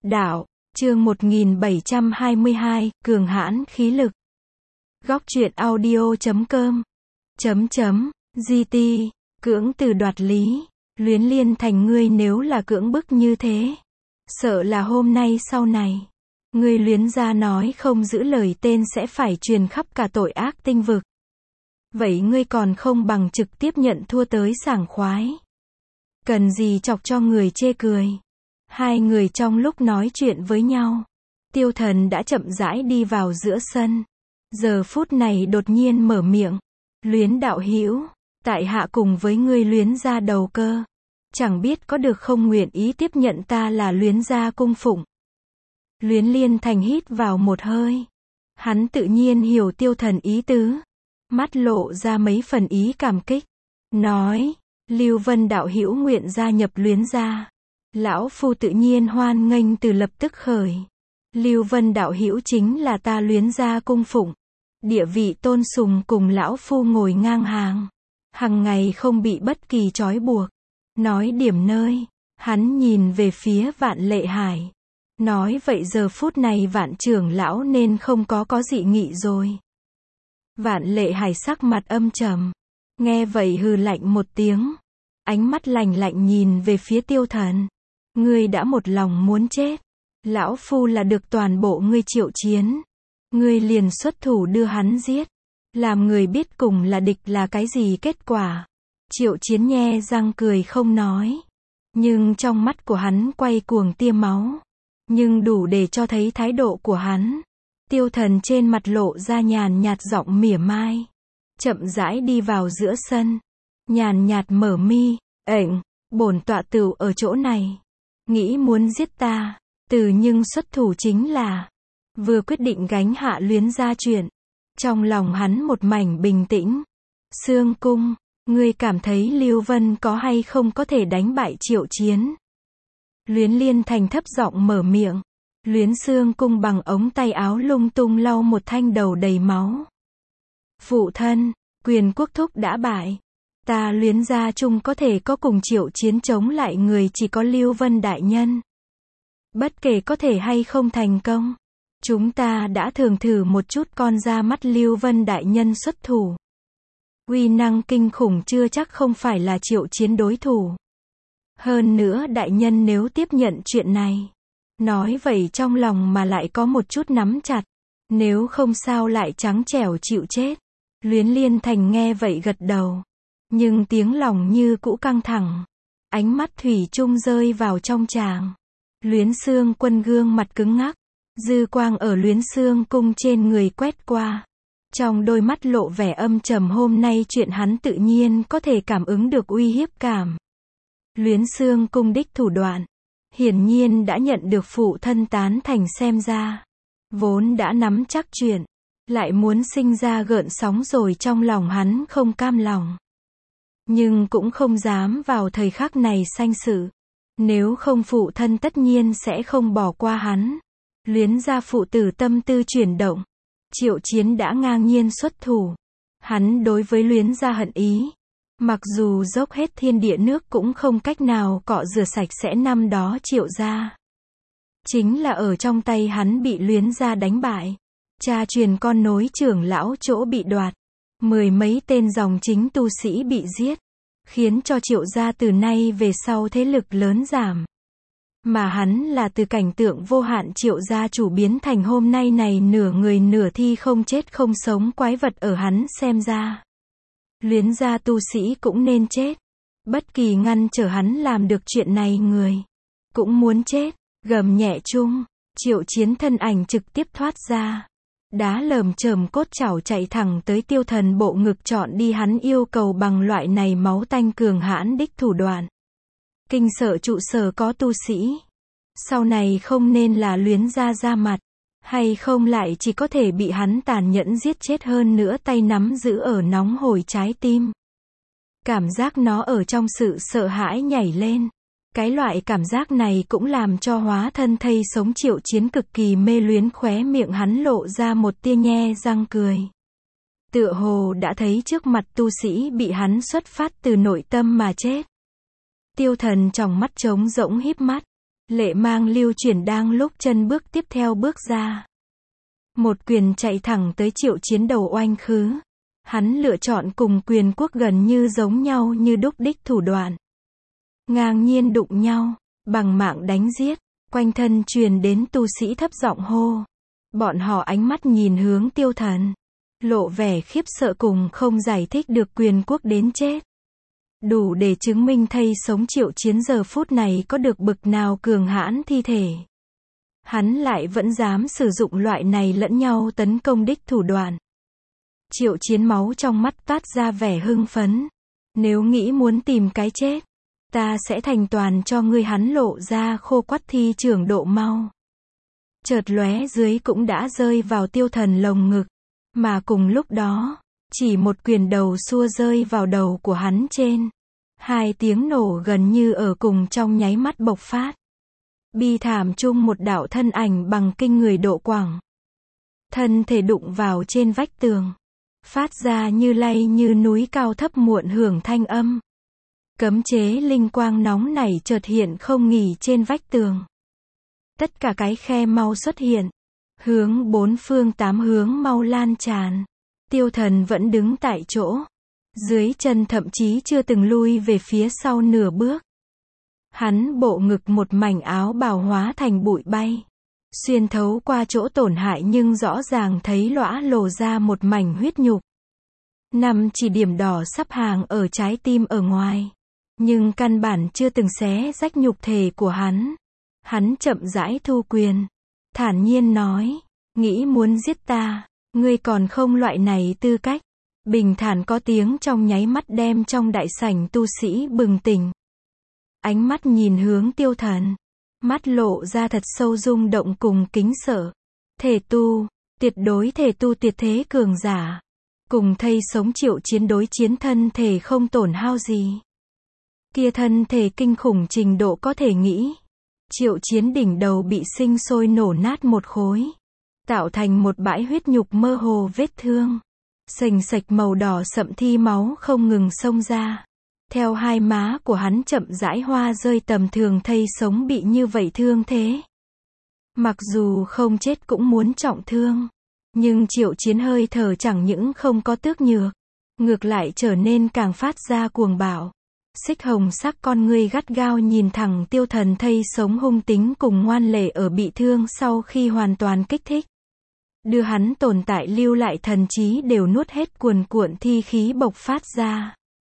Đạo, chương 1722, cường hãn khí lực. Góc truyện audio.com GT, cưỡng từ đoạt lý. Luyến Liên Thành, ngươi nếu là cưỡng bức như thế, sợ là hôm nay sau này, ngươi Luyến gia nói không giữ lời tên sẽ phải truyền khắp cả tội ác tinh vực. Vậy ngươi còn không bằng trực tiếp nhận thua tới sảng khoái. Cần gì chọc cho người chê cười. Hai người trong lúc nói chuyện với nhau, Tiêu Thần đã chậm rãi đi vào giữa sân. Giờ phút này đột nhiên mở miệng. Luyến đạo hữu, tại hạ cùng với ngươi Luyến gia đầu cơ. Chẳng biết có được không nguyện ý tiếp nhận ta là Luyến gia cung phụng. Luyến Liên Thành hít vào một hơi. Hắn tự nhiên hiểu Tiêu Thần ý tứ. Mắt lộ ra mấy phần ý cảm kích. Nói, Lưu Vân đạo hữu nguyện gia nhập Luyến gia. Lão phu tự nhiên hoan nghênh từ lập tức khởi. Lưu Vân đạo hữu chính là ta Luyến gia cung phụng. Địa vị tôn sùng cùng lão phu ngồi ngang hàng. Hằng ngày không bị bất kỳ trói buộc. Nói điểm nơi, hắn nhìn về phía Vạn Lệ Hải. Nói vậy giờ phút này Vạn trưởng lão nên không có dị nghị rồi. Vạn Lệ Hải sắc mặt âm trầm. Nghe vậy hừ lạnh một tiếng. Ánh mắt lạnh lạnh nhìn về phía Tiêu Thần. Ngươi đã một lòng muốn chết. Lão phu là được toàn bộ ngươi triệu chiến. Ngươi liền xuất thủ đưa hắn giết. Làm người biết cùng là địch là cái gì kết quả. Triệu chiến nhe răng cười không nói. Nhưng trong mắt của hắn quay cuồng tia máu. Nhưng đủ để cho thấy thái độ của hắn. Tiêu Thần trên mặt lộ ra nhàn nhạt giọng mỉa mai. Chậm rãi đi vào giữa sân. Nhàn nhạt mở mi. Bổn tọa tựu ở chỗ này. Nghĩ muốn giết ta. Từ nhưng xuất thủ chính là. Vừa quyết định gánh hạ Luyến gia chuyện. Trong lòng hắn một mảnh bình tĩnh. Sương cung, ngươi cảm thấy Lưu Vân có hay không có thể đánh bại Triệu Chiến? Luyến Liên Thành thấp giọng mở miệng. Luyến Sương cung bằng ống tay áo lung tung lau một thanh đầu đầy máu. Phụ thân, Quyền Quốc thúc đã bại. Ta Luyến gia chung có thể có cùng Triệu Chiến chống lại người chỉ có Lưu Vân đại nhân. Bất kể có thể hay không thành công, chúng ta đã thường thử một chút con ra mắt Lưu Vân đại nhân xuất thủ. Uy năng kinh khủng chưa chắc không phải là Triệu Chiến đối thủ. Hơn nữa đại nhân nếu tiếp nhận chuyện này, nói vậy trong lòng mà lại có một chút nắm chặt, nếu không sao lại trắng trẻo chịu chết. Luyến Liên Thành nghe vậy gật đầu, nhưng tiếng lòng như cũ căng thẳng. Ánh mắt thủy chung rơi vào trong tràng. Luyến Sương quân gương mặt cứng ngắc, dư quang ở Luyến Sương cung trên người quét qua. Trong đôi mắt lộ vẻ âm trầm, hôm nay chuyện hắn tự nhiên có thể cảm ứng được uy hiếp cảm. Luyến Sương cung đích thủ đoạn, hiển nhiên đã nhận được phụ thân tán thành, xem ra vốn đã nắm chắc chuyện, lại muốn sinh ra gợn sóng rồi. Trong lòng hắn không cam lòng, nhưng cũng không dám vào thời khắc này sanh sự. Nếu không phụ thân tất nhiên sẽ không bỏ qua hắn. Luyến gia phụ tử tâm tư chuyển động. Triệu Chiến đã ngang nhiên xuất thủ. Hắn đối với Luyến gia hận ý. Mặc dù dốc hết thiên địa nước cũng không cách nào cọ rửa sạch sẽ năm đó Triệu gia. Chính là ở trong tay hắn bị Luyến gia đánh bại. Cha truyền con nối trưởng lão chỗ bị đoạt. Mười mấy tên dòng chính tu sĩ bị giết. Khiến cho Triệu gia từ nay về sau thế lực lớn giảm. Mà hắn là từ cảnh tượng vô hạn Triệu gia chủ biến thành hôm nay này nửa người nửa thi không chết không sống quái vật ở hắn xem ra. Luyến gia tu sĩ cũng nên chết. Bất kỳ ngăn trở hắn làm được chuyện này người cũng muốn chết. Gầm nhẹ chung, Triệu Chiến thân ảnh trực tiếp thoát ra. Đá lởm chởm cốt chảo chạy thẳng tới Tiêu Thần bộ ngực chọn đi. Hắn yêu cầu bằng loại này máu tanh cường hãn đích thủ đoạn. Kinh sợ trụ sở có tu sĩ. Sau này không nên là Luyến gia ra mặt, hay không lại chỉ có thể bị hắn tàn nhẫn giết chết, hơn nữa tay nắm giữ ở nóng hổi trái tim. Cảm giác nó ở trong sự sợ hãi nhảy lên. Cái loại cảm giác này cũng làm cho hóa thân thây sống Triệu Chiến cực kỳ mê luyến, khóe miệng hắn lộ ra một tia nhe răng cười. Tựa hồ đã thấy trước mặt tu sĩ bị hắn xuất phát từ nội tâm mà chết. Tiêu Thần trong mắt trống rỗng híp mắt. Lệ mang lưu chuyển đang lúc chân bước tiếp theo bước ra. Một quyền chạy thẳng tới Triệu Chiến đầu oanh khứ. Hắn lựa chọn cùng quyền quốc gần như giống nhau như đúc đích thủ đoạn. Ngang nhiên đụng nhau, bằng mạng đánh giết, quanh thân truyền đến tu sĩ thấp giọng hô. Bọn họ ánh mắt nhìn hướng Tiêu Thần, lộ vẻ khiếp sợ cùng không giải thích được quyền quốc đến chết. Đủ để chứng minh thây sống Triệu Chiến giờ phút này có được bực nào cường hãn thi thể. Hắn lại vẫn dám sử dụng loại này lẫn nhau tấn công đích thủ đoạn. Triệu Chiến máu trong mắt toát ra vẻ hưng phấn. Nếu nghĩ muốn tìm cái chết, ta sẽ thành toàn cho ngươi, hắn lộ ra khô quắt thi trưởng độ mau. Chợt lóe dưới cũng đã rơi vào Tiêu Thần lồng ngực. Mà cùng lúc đó, chỉ một quyền đầu xua rơi vào đầu của hắn trên. Hai tiếng nổ gần như ở cùng trong nháy mắt bộc phát. Bi thảm chung một đạo thân ảnh bằng kinh người độ quảng. Thân thể đụng vào trên vách tường. Phát ra như lay như núi cao thấp muộn hưởng thanh âm. Cấm chế linh quang nóng nảy chợt hiện không nghỉ trên vách tường. Tất cả cái khe mau xuất hiện. Hướng bốn phương tám hướng mau lan tràn. Tiêu Thần vẫn đứng tại chỗ. Dưới chân thậm chí chưa từng lui về phía sau nửa bước. Hắn bộ ngực một mảnh áo bào hóa thành bụi bay. Xuyên thấu qua chỗ tổn hại nhưng rõ ràng thấy lõa lồ ra một mảnh huyết nhục. Năm chỉ điểm đỏ sắp hàng ở trái tim ở ngoài. Nhưng căn bản chưa từng xé rách nhục thể của hắn. Hắn chậm rãi thu quyền. Thản nhiên nói. Nghĩ muốn giết ta, ngươi còn không loại này tư cách. Bình thản có tiếng trong nháy mắt đem trong đại sảnh tu sĩ bừng tỉnh. Ánh mắt nhìn hướng Tiêu Thần. Mắt lộ ra thật sâu rung động cùng kính sợ. Thể tu, tuyệt đối thể tu tuyệt thế cường giả. Cùng thây sống Triệu Chiến đối chiến thân thể không tổn hao gì. Kia thân thể kinh khủng trình độ có thể nghĩ. Triệu Chiến đỉnh đầu bị sinh sôi nổ nát một khối. Tạo thành một bãi huyết nhục mơ hồ vết thương. Sềnh sạch màu đỏ sậm thi máu không ngừng xông ra. Theo hai má của hắn chậm rãi hoa rơi, tầm thường thây sống bị như vậy thương thế. Mặc dù không chết cũng muốn trọng thương. Nhưng Triệu Chiến hơi thở chẳng những không có tước nhược. Ngược lại trở nên càng phát ra cuồng bạo. Xích hồng sắc con ngươi gắt gao nhìn thẳng Tiêu Thần, thây sống hung tính cùng ngoan lệ ở bị thương sau khi hoàn toàn kích thích. Đưa hắn tồn tại lưu lại thần trí đều nuốt hết, cuồn cuộn thi khí bộc phát ra.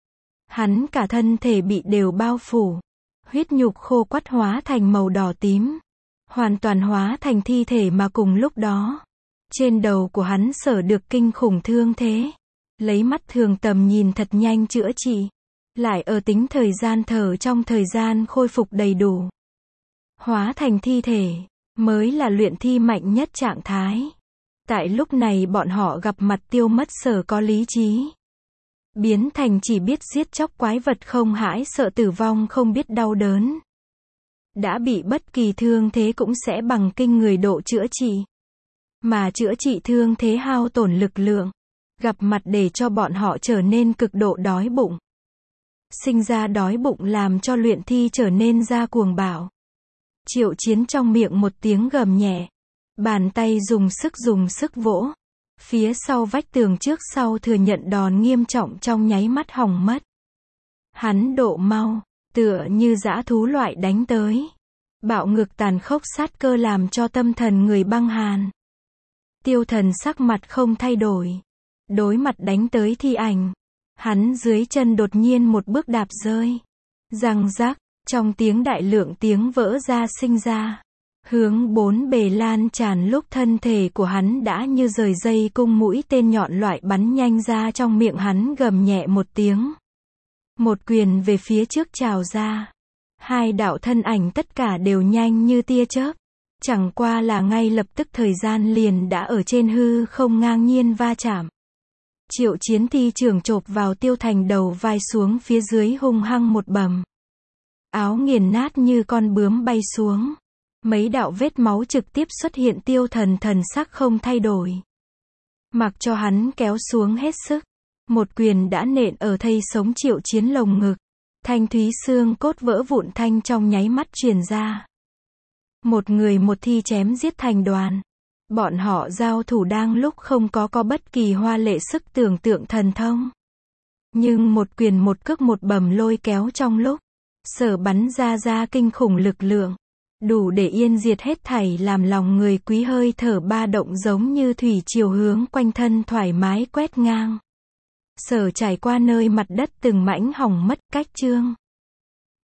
Hắn cả thân thể bị đều bao phủ. Huyết nhục khô quắt hóa thành màu đỏ tím. Hoàn toàn hóa thành thi thể, mà cùng lúc đó. Trên đầu của hắn sở được kinh khủng thương thế. Lấy mắt thường tầm nhìn thật nhanh chữa trị. Lại ở tính thời gian thở trong thời gian khôi phục đầy đủ. Hóa thành thi thể, mới là luyện thi mạnh nhất trạng thái. Tại lúc này bọn họ gặp mặt tiêu mất sở có lý trí. Biến thành chỉ biết giết chóc quái vật, không hãi sợ tử vong, không biết đau đớn. Đã bị bất kỳ thương thế cũng sẽ bằng kinh người độ chữa trị. Mà chữa trị thương thế hao tổn lực lượng. Gặp mặt để cho bọn họ trở nên cực độ đói bụng. Sinh ra đói bụng làm cho luyện thi trở nên ra cuồng bạo. Triệu Chiến trong miệng một tiếng gầm nhẹ. Bàn tay dùng sức vỗ. Phía sau vách tường trước sau thừa nhận đòn nghiêm trọng trong nháy mắt hỏng mất. Hắn độ mau, tựa như dã thú loại đánh tới. Bạo ngược tàn khốc sát cơ làm cho tâm thần người băng hàn. Tiêu Thần sắc mặt không thay đổi. Đối mặt đánh tới thi ảnh. Hắn dưới chân đột nhiên một bước đạp rơi. Răng rác, trong tiếng đại lượng tiếng vỡ ra sinh ra. Hướng bốn bề lan tràn, lúc thân thể của hắn đã như rời dây cung mũi tên nhọn loại bắn nhanh ra, trong miệng hắn gầm nhẹ một tiếng. Một quyền về phía trước trào ra. Hai đạo thân ảnh tất cả đều nhanh như tia chớp. Chẳng qua là ngay lập tức thời gian liền đã ở trên hư không ngang nhiên va chạm. Triệu Chiến thi trưởng chộp vào Tiêu Thành đầu vai xuống phía dưới hung hăng một bầm. Áo nghiền nát như con bướm bay xuống. Mấy đạo vết máu trực tiếp xuất hiện. Tiêu Thần thần sắc không thay đổi. Mặc cho hắn kéo xuống hết sức. Một quyền đã nện ở thây sống Triệu Chiến lồng ngực. Thanh thúy xương cốt vỡ vụn thanh trong nháy mắt truyền ra. Một người một thi chém giết thành đoàn. Bọn họ giao thủ đang lúc không có bất kỳ hoa lệ sức tưởng tượng thần thông. Nhưng một quyền một cước một bầm lôi kéo trong lúc Sở bắn ra kinh khủng lực lượng. Đủ để yên diệt hết thảy, làm lòng người Quý hơi thở ba động giống như thủy triều hướng quanh thân thoải mái quét ngang. Sở trải qua nơi mặt đất từng mảnh hỏng mất, cách chương